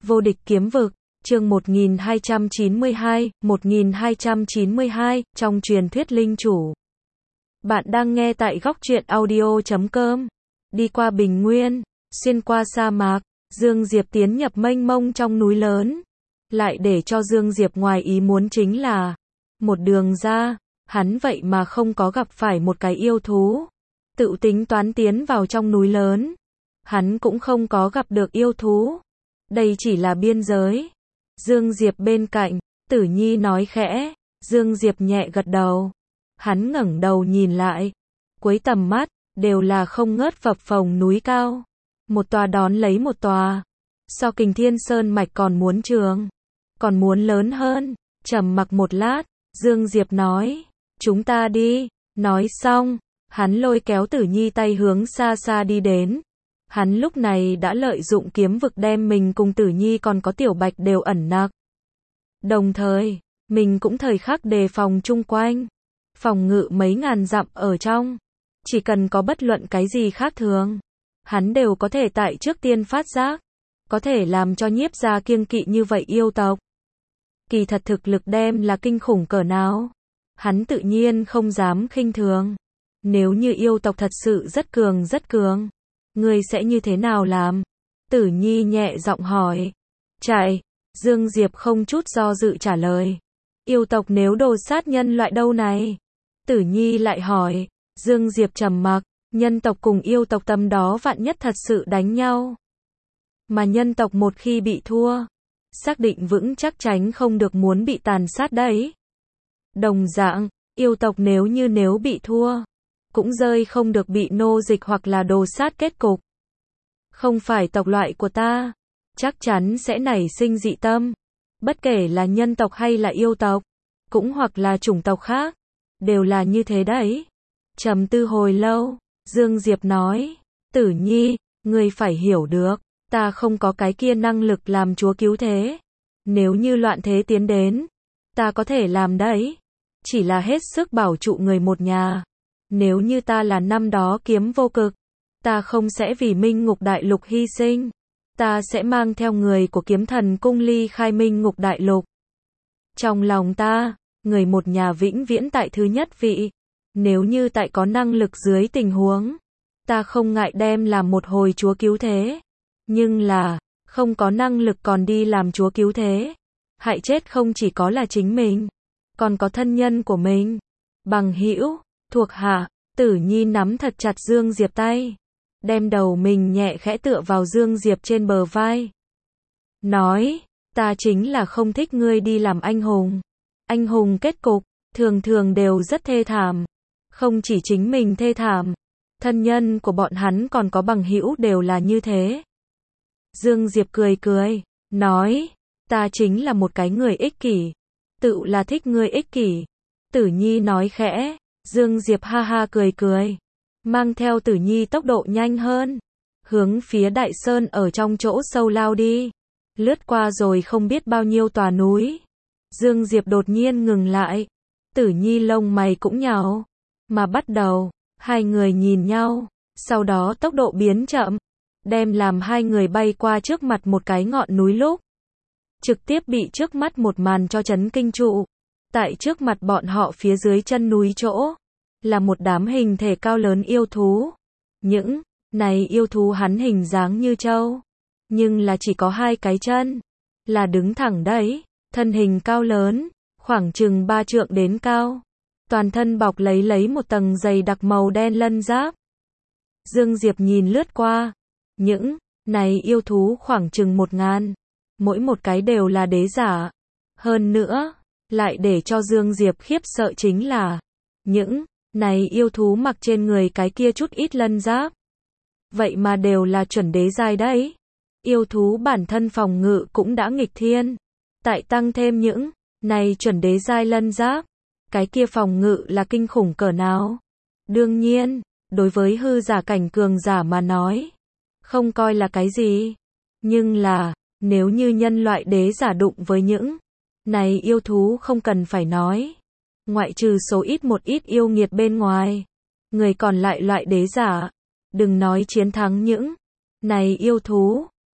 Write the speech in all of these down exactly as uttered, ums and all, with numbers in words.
Vô địch kiếm vực, chương một nghìn hai trăm chín mươi hai, một nghìn hai trăm chín mươi hai, trong truyền thuyết linh chủ. Bạn đang nghe tại góc truyện audio chấm com. Đi qua bình nguyên, xuyên qua sa mạc, Dương Diệp tiến nhập mênh mông trong núi lớn. Lại để cho Dương Diệp ngoài ý muốn chính là, một đường ra, hắn vậy mà không có gặp phải một cái yêu thú. Tự tính toán tiến vào trong núi lớn, hắn cũng không có gặp được yêu thú. Đây chỉ là biên giới. Dương Diệp bên cạnh, Tử Nhi nói khẽ. Dương Diệp nhẹ gật đầu. Hắn ngẩng đầu nhìn lại. Cuối tầm mắt, đều là không ngớt phập phồng núi cao. Một tòa đón lấy một tòa. So Kình Thiên Sơn mạch còn muốn trường, còn muốn lớn hơn. Trầm mặc một lát, Dương Diệp nói, chúng ta đi. Nói xong, hắn lôi kéo Tử Nhi tay hướng xa xa đi đến. Hắn lúc này đã lợi dụng kiếm vực đem mình cùng Tử Nhi còn có Tiểu Bạch đều ẩn nặc. Đồng thời, mình cũng thời khắc đề phòng chung quanh. Phòng ngự mấy ngàn dặm ở trong. Chỉ cần có bất luận cái gì khác thường, hắn đều có thể tại trước tiên phát giác. Có thể làm cho Nhiếp gia kiêng kỵ như vậy yêu tộc. Kỳ thật thực lực đem là kinh khủng cỡ nào, hắn tự nhiên không dám khinh thường. Nếu như yêu tộc thật sự rất cường rất cường, ngươi sẽ như thế nào làm? Tử Nhi nhẹ giọng hỏi. Chạy. Dương Diệp không chút do dự trả lời. Yêu tộc nếu đồ sát nhân loại đâu này? Tử Nhi lại hỏi. Dương Diệp trầm mặc. Nhân tộc cùng yêu tộc tâm đó vạn nhất thật sự đánh nhau. Mà nhân tộc một khi bị thua, xác định vững chắc tránh không được muốn bị tàn sát đấy. Đồng dạng, yêu tộc nếu như nếu bị thua, cũng rơi không được bị nô dịch hoặc là đồ sát kết cục. Không phải tộc loại của ta, chắc chắn sẽ nảy sinh dị tâm. Bất kể là nhân tộc hay là yêu tộc, cũng hoặc là chủng tộc khác, đều là như thế đấy. Trầm tư hồi lâu, Dương Diệp nói, Tử Nhi, ngươi phải hiểu được, ta không có cái kia năng lực làm chúa cứu thế. Nếu như loạn thế tiến đến, ta có thể làm đấy. Chỉ là hết sức bảo trụ người một nhà. Nếu như ta là năm đó Kiếm Vô Cực, ta không sẽ vì Minh Ngục Đại Lục hy sinh. Ta sẽ mang theo người của Kiếm Thần Cung ly khai Minh Ngục Đại Lục. Trong lòng ta, người một nhà vĩnh viễn tại thứ nhất vị. Nếu như tại có năng lực dưới tình huống, ta không ngại đem làm một hồi chúa cứu thế. Nhưng là, không có năng lực còn đi làm chúa cứu thế. Hại chết không chỉ có là chính mình, còn có thân nhân của mình, bằng hữu, thuộc hạ. Tử Nhi nắm thật chặt Dương Diệp tay, đem đầu mình nhẹ khẽ tựa vào Dương Diệp trên bờ vai. Nói, ta chính là không thích ngươi đi làm anh hùng. Anh hùng kết cục, thường thường đều rất thê thảm. Không chỉ chính mình thê thảm, thân nhân của bọn hắn còn có bằng hữu đều là như thế. Dương Diệp cười cười, nói, ta chính là một cái người ích kỷ. Tự là thích ngươi ích kỷ. Tử Nhi nói khẽ. Dương Diệp ha ha cười cười, mang theo Tử Nhi tốc độ nhanh hơn, hướng phía Đại Sơn ở trong chỗ sâu lao đi. Lướt qua rồi không biết bao nhiêu tòa núi. Dương Diệp đột nhiên ngừng lại. Tử Nhi lông mày cũng nhào, mà bắt đầu, hai người nhìn nhau, sau đó tốc độ biến chậm, đem làm hai người bay qua trước mặt một cái ngọn núi lúc. Trực tiếp bị trước mắt một màn cho chấn kinh trụ. Tại trước mặt bọn họ phía dưới chân núi chỗ, là một đám hình thể cao lớn yêu thú. Những này yêu thú hắn hình dáng như trâu, nhưng là chỉ có hai cái chân, là đứng thẳng đấy, thân hình cao lớn, khoảng chừng ba trượng đến cao. Toàn thân bọc lấy lấy một tầng dày đặc màu đen lân giáp. Dương Diệp nhìn lướt qua, những này yêu thú khoảng chừng một ngàn, mỗi một cái đều là đế giả. Hơn nữa, lại để cho Dương Diệp khiếp sợ chính là, những này yêu thú mặc trên người cái kia chút ít lân giáp, vậy mà đều là chuẩn đế giai đấy. Yêu thú bản thân phòng ngự cũng đã nghịch thiên, tại tăng thêm những này chuẩn đế giai lân giáp, cái kia phòng ngự là kinh khủng cỡ nào. Đương nhiên, đối với hư giả cảnh cường giả mà nói, không coi là cái gì. Nhưng là, nếu như nhân loại đế giả đụng với những này yêu thú không cần phải nói. Ngoại trừ số ít một ít yêu nghiệt bên ngoài, người còn lại loại đế giả, đừng nói chiến thắng những này yêu thú,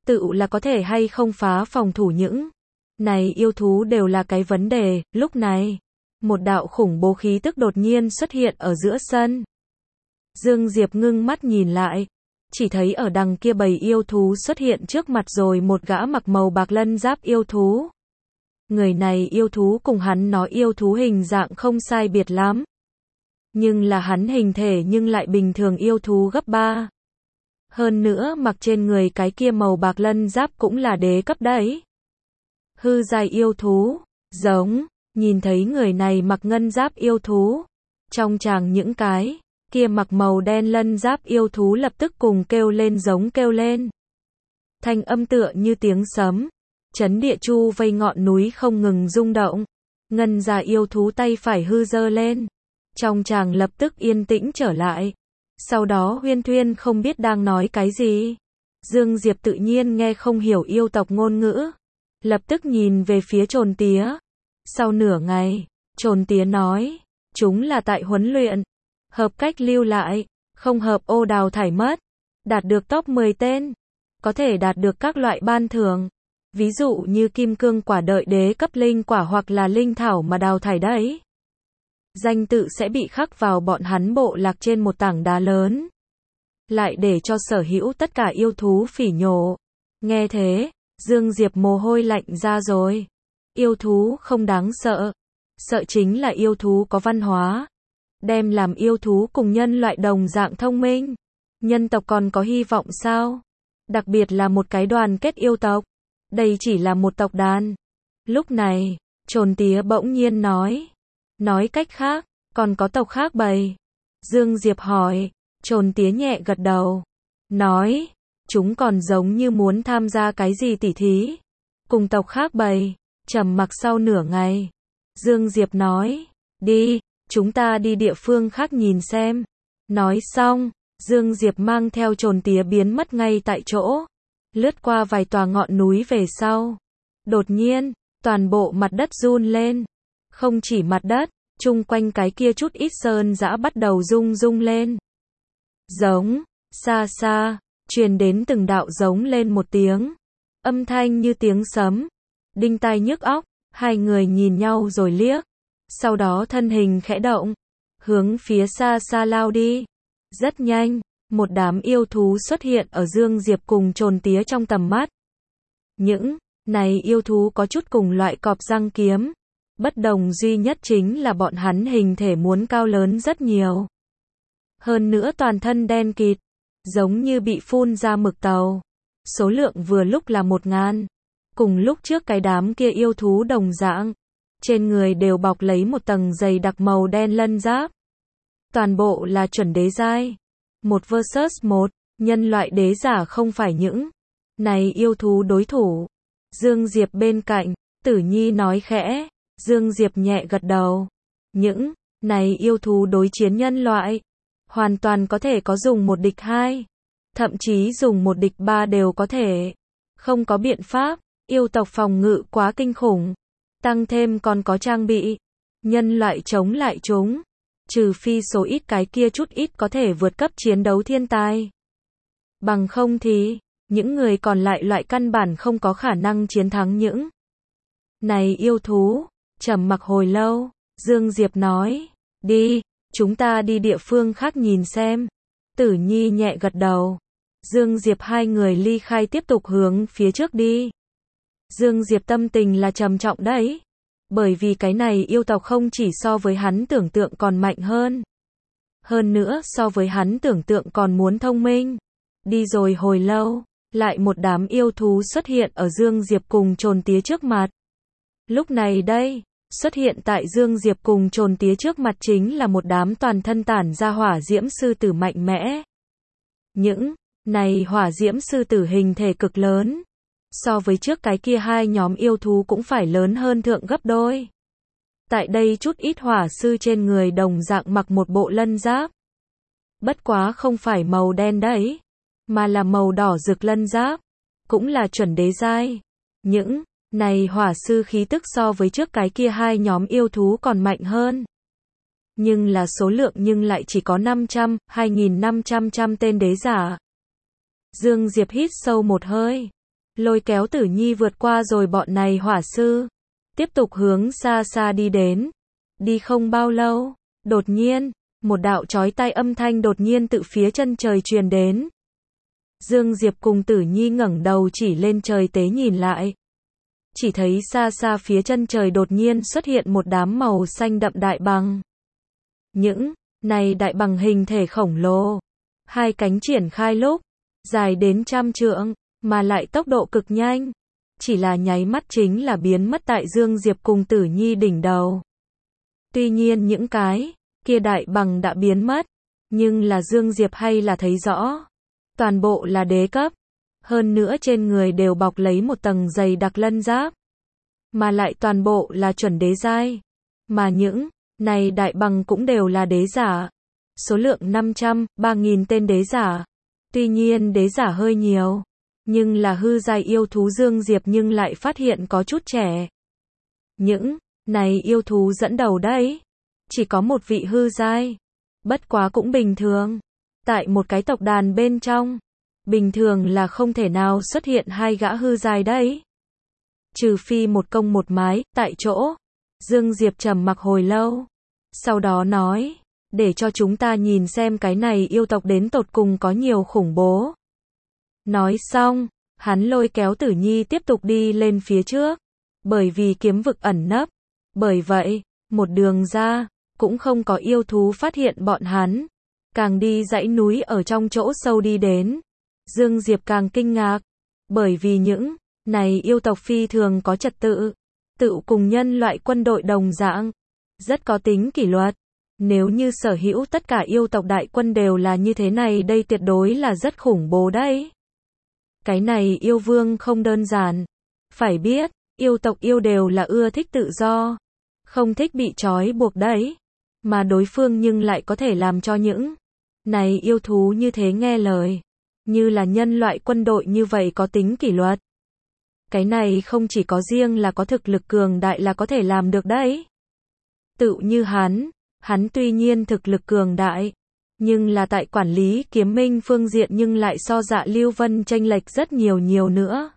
tự là có thể hay không phá phòng thủ những này yêu thú đều là cái vấn đề. Lúc này, một đạo khủng bố khí tức đột nhiên xuất hiện ở giữa sân. Dương Diệp ngưng mắt nhìn lại, chỉ thấy ở đằng kia bầy yêu thú xuất hiện trước mặt rồi một gã mặc màu bạc lân giáp yêu thú. Người này yêu thú cùng hắn nói yêu thú hình dạng không sai biệt lắm. Nhưng là hắn hình thể nhưng lại bình thường yêu thú gấp ba. Hơn nữa mặc trên người cái kia màu bạc lân giáp cũng là đế cấp đấy. Hư giai yêu thú, giống, nhìn thấy người này mặc ngân giáp yêu thú. Trong tràng những cái kia mặc màu đen lân giáp yêu thú lập tức cùng kêu lên giống kêu lên. Thanh âm tựa như tiếng sấm, chấn địa chu vây ngọn núi không ngừng rung động. Ngân già yêu thú tay phải hư giơ lên. Trong tràng lập tức yên tĩnh trở lại. Sau đó Huyên Thuyên không biết đang nói cái gì. Dương Diệp tự nhiên nghe không hiểu yêu tộc ngôn ngữ. Lập tức nhìn về phía Trồn Tía. Sau nửa ngày, Trồn Tía nói, chúng là tại huấn luyện. Hợp cách lưu lại, không hợp ô đào thải mất. Đạt được top mười tên, có thể đạt được các loại ban thưởng. Ví dụ như kim cương quả đợi đế cấp linh quả hoặc là linh thảo mà đào thải đấy. Danh tự sẽ bị khắc vào bọn hắn bộ lạc trên một tảng đá lớn. Lại để cho sở hữu tất cả yêu thú phỉ nhổ. Nghe thế, Dương Diệp mồ hôi lạnh ra rồi. Yêu thú không đáng sợ. Sợ chính là yêu thú có văn hóa. Đem làm yêu thú cùng nhân loại đồng dạng thông minh. Nhân tộc còn có hy vọng sao? Đặc biệt là một cái đoàn kết yêu tộc. Đây chỉ là một tộc đàn. Lúc này, Trồn Tía bỗng nhiên nói. Nói cách khác, còn có tộc khác bầy. Dương Diệp hỏi, Trồn Tía nhẹ gật đầu. Nói, chúng còn giống như muốn tham gia cái gì tỉ thí. Cùng tộc khác bầy, trầm mặc sau nửa ngày. Dương Diệp nói, đi, chúng ta đi địa phương khác nhìn xem. Nói xong, Dương Diệp mang theo Trồn Tía biến mất ngay tại chỗ. Lướt qua vài tòa ngọn núi về sau. Đột nhiên, toàn bộ mặt đất run lên. Không chỉ mặt đất, chung quanh cái kia chút ít sơn dã bắt đầu rung rung lên. Giống, xa xa, truyền đến từng đạo giống lên một tiếng. Âm thanh như tiếng sấm. Đinh tai nhức óc, hai người nhìn nhau rồi liếc. Sau đó thân hình khẽ động, hướng phía xa xa lao đi. Rất nhanh, một đám yêu thú xuất hiện ở Dương Diệp cùng Trồn Tía trong tầm mắt. Những này yêu thú có chút cùng loại cọp răng kiếm. Bất đồng duy nhất chính là bọn hắn hình thể muốn cao lớn rất nhiều. Hơn nữa toàn thân đen kịt, giống như bị phun ra mực tàu. Số lượng vừa lúc là một ngàn. Cùng lúc trước cái đám kia yêu thú đồng dạng. Trên người đều bọc lấy một tầng dày đặc màu đen lân giáp. Toàn bộ là chuẩn đế giai. Một versus một, nhân loại đế giả không phải những này yêu thú đối thủ. Dương Diệp bên cạnh, Tử Nhi nói khẽ. Dương Diệp nhẹ gật đầu. Những này yêu thú đối chiến nhân loại, hoàn toàn có thể có dùng một địch hai. Thậm chí dùng một địch ba đều có thể. Không có biện pháp, yêu tộc phòng ngự quá kinh khủng. Tăng thêm còn có trang bị. Nhân loại chống lại chúng. Trừ phi số ít cái kia chút ít có thể vượt cấp chiến đấu thiên tai. Bằng không thì, những người còn lại loại căn bản không có khả năng chiến thắng những này yêu thú. Trầm mặc hồi lâu, Dương Diệp nói, đi, chúng ta đi địa phương khác nhìn xem. Tử Nhi nhẹ gật đầu. Dương Diệp hai người ly khai tiếp tục hướng phía trước đi. Dương Diệp tâm tình là trầm trọng đấy. Bởi vì cái này yêu tộc không chỉ so với hắn tưởng tượng còn mạnh hơn. Hơn nữa so với hắn tưởng tượng còn muốn thông minh. Đi rồi hồi lâu, lại một đám yêu thú xuất hiện ở Dương Diệp cùng Trồn Tía trước mặt. Lúc này đây, xuất hiện tại Dương Diệp cùng Trồn Tía trước mặt chính là một đám toàn thân tản ra hỏa diễm sư tử mạnh mẽ. Những này hỏa diễm sư tử hình thể cực lớn. So với trước cái kia hai nhóm yêu thú cũng phải lớn hơn thượng gấp đôi. Tại đây chút ít hỏa sư trên người đồng dạng mặc một bộ lân giáp. Bất quá không phải màu đen đấy, mà là màu đỏ rực lân giáp. Cũng là chuẩn đế giai. Những này hỏa sư khí tức so với trước cái kia hai nhóm yêu thú còn mạnh hơn. Nhưng là số lượng nhưng lại chỉ có năm trăm, hai nghìn năm trăm trăm tên đế giả. Dương Diệp hít sâu một hơi. lôi kéo Tử Nhi vượt qua rồi bọn này hỏa sư, tiếp tục hướng xa xa đi đến. Đi không bao lâu, đột nhiên, một đạo chói tai âm thanh đột nhiên từ phía chân trời truyền đến. Dương Diệp cùng Tử Nhi ngẩng đầu chỉ lên trời tế nhìn lại. Chỉ thấy xa xa phía chân trời đột nhiên xuất hiện một đám màu xanh đậm đại bằng. Những này đại bằng hình thể khổng lồ, hai cánh triển khai lúc, dài đến trăm trượng, mà lại tốc độ cực nhanh. Chỉ là nháy mắt chính là biến mất tại Dương Diệp cùng Tử Nhi đỉnh đầu. Tuy nhiên những cái kia đại bằng đã biến mất, nhưng là Dương Diệp hay là thấy rõ. Toàn bộ là đế cấp, hơn nữa trên người đều bọc lấy một tầng dày đặc lân giáp, mà lại toàn bộ là chuẩn đế giai, mà những này đại bằng cũng đều là đế giả, số lượng năm trăm, ba nghìn tên đế giả. Tuy nhiên đế giả hơi nhiều, nhưng là hư giai yêu thú Dương Diệp nhưng lại phát hiện có chút trẻ. Những này yêu thú dẫn đầu đấy, chỉ có một vị hư giai, bất quá cũng bình thường. Tại một cái tộc đàn bên trong, bình thường là không thể nào xuất hiện hai gã hư giai đấy. Trừ phi một công một mái, tại chỗ. Dương Diệp trầm mặc hồi lâu. Sau đó nói, để cho chúng ta nhìn xem cái này yêu tộc đến tột cùng có nhiều khủng bố. Nói xong, hắn lôi kéo Tử Nhi tiếp tục đi lên phía trước. Bởi vì kiếm vực ẩn nấp. Bởi vậy, một đường ra, cũng không có yêu thú phát hiện bọn hắn. Càng đi dãy núi ở trong chỗ sâu đi đến, Dương Diệp càng kinh ngạc, bởi vì những này yêu tộc phi thường có trật tự, tự cùng nhân loại quân đội đồng dạng, rất có tính kỷ luật. Nếu như sở hữu tất cả yêu tộc đại quân đều là như thế này đây tuyệt đối là rất khủng bố đấy. Cái này yêu vương không đơn giản, phải biết, yêu tộc yêu đều là ưa thích tự do, không thích bị trói buộc đấy, mà đối phương nhưng lại có thể làm cho những này yêu thú như thế nghe lời, như là nhân loại quân đội như vậy có tính kỷ luật. Cái này không chỉ có riêng là có thực lực cường đại là có thể làm được đấy. Tự như hắn, hắn tuy nhiên thực lực cường đại, nhưng là tại quản lý kiếm minh phương diện nhưng lại so Dạ Lưu Vân chênh lệch rất nhiều nhiều nữa.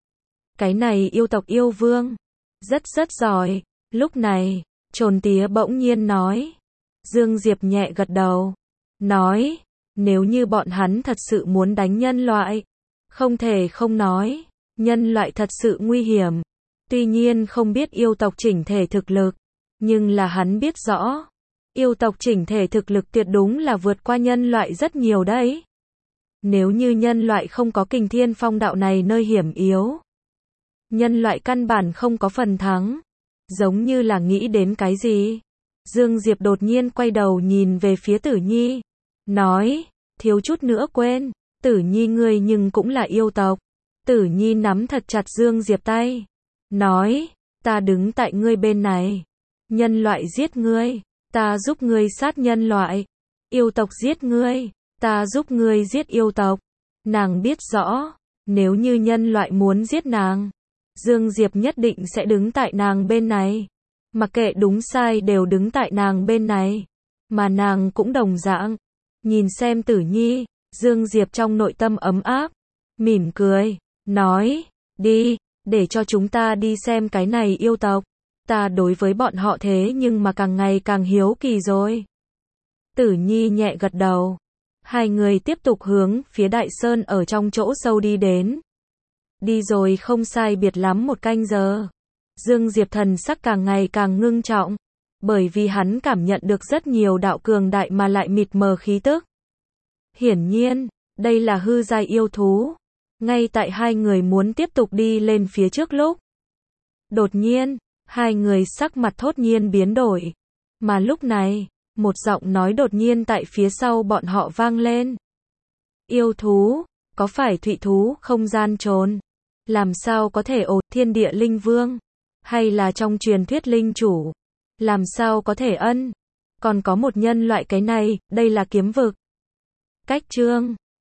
Cái này yêu tộc yêu vương, rất rất giỏi. Lúc này, Trồn Tía bỗng nhiên nói. Dương Diệp nhẹ gật đầu. Nói, nếu như bọn hắn thật sự muốn đánh nhân loại, không thể không nói, nhân loại thật sự nguy hiểm. Tuy nhiên không biết yêu tộc chỉnh thể thực lực, nhưng là hắn biết rõ, yêu tộc chỉnh thể thực lực tuyệt đúng là vượt qua nhân loại rất nhiều đấy. Nếu như nhân loại không có Kình Thiên Phong đạo này nơi hiểm yếu, nhân loại căn bản không có phần thắng. Giống như là nghĩ đến cái gì. Dương Diệp đột nhiên quay đầu nhìn về phía Tử Nhi. Nói, thiếu chút nữa quên, Tử Nhi ngươi nhưng cũng là yêu tộc. Tử Nhi nắm thật chặt Dương Diệp tay. Nói, ta đứng tại ngươi bên này. Nhân loại giết ngươi, ta giúp ngươi sát nhân loại. Yêu tộc giết ngươi, ta giúp ngươi giết yêu tộc. Nàng biết rõ, nếu như nhân loại muốn giết nàng, Dương Diệp nhất định sẽ đứng tại nàng bên này. Mặc kệ đúng sai đều đứng tại nàng bên này. Mà nàng cũng đồng dạng. Nhìn xem Tử Nhi, Dương Diệp trong nội tâm ấm áp. Mỉm cười, nói, đi, để cho chúng ta đi xem cái này yêu tộc. Ta đối với bọn họ thế nhưng mà càng ngày càng hiếu kỳ rồi. Tử Nhi nhẹ gật đầu. Hai người tiếp tục hướng phía Đại Sơn ở trong chỗ sâu đi đến. Đi rồi không sai biệt lắm một canh giờ. Dương Diệp thần sắc càng ngày càng ngưng trọng, bởi vì hắn cảm nhận được rất nhiều đạo cường đại mà lại mịt mờ khí tức. Hiển nhiên, đây là hư giai yêu thú. Ngay tại hai người muốn tiếp tục đi lên phía trước lúc, đột nhiên, hai người sắc mặt thốt nhiên biến đổi. Mà lúc này, một giọng nói đột nhiên tại phía sau bọn họ vang lên. Yêu thú, có phải thụy thú không gian trồn? Làm sao có thể ồ thiên địa linh vương? Hay là trong truyền thuyết linh chủ? Làm sao có thể ân? Còn có một nhân loại cái này, đây là kiếm vực. Cách chương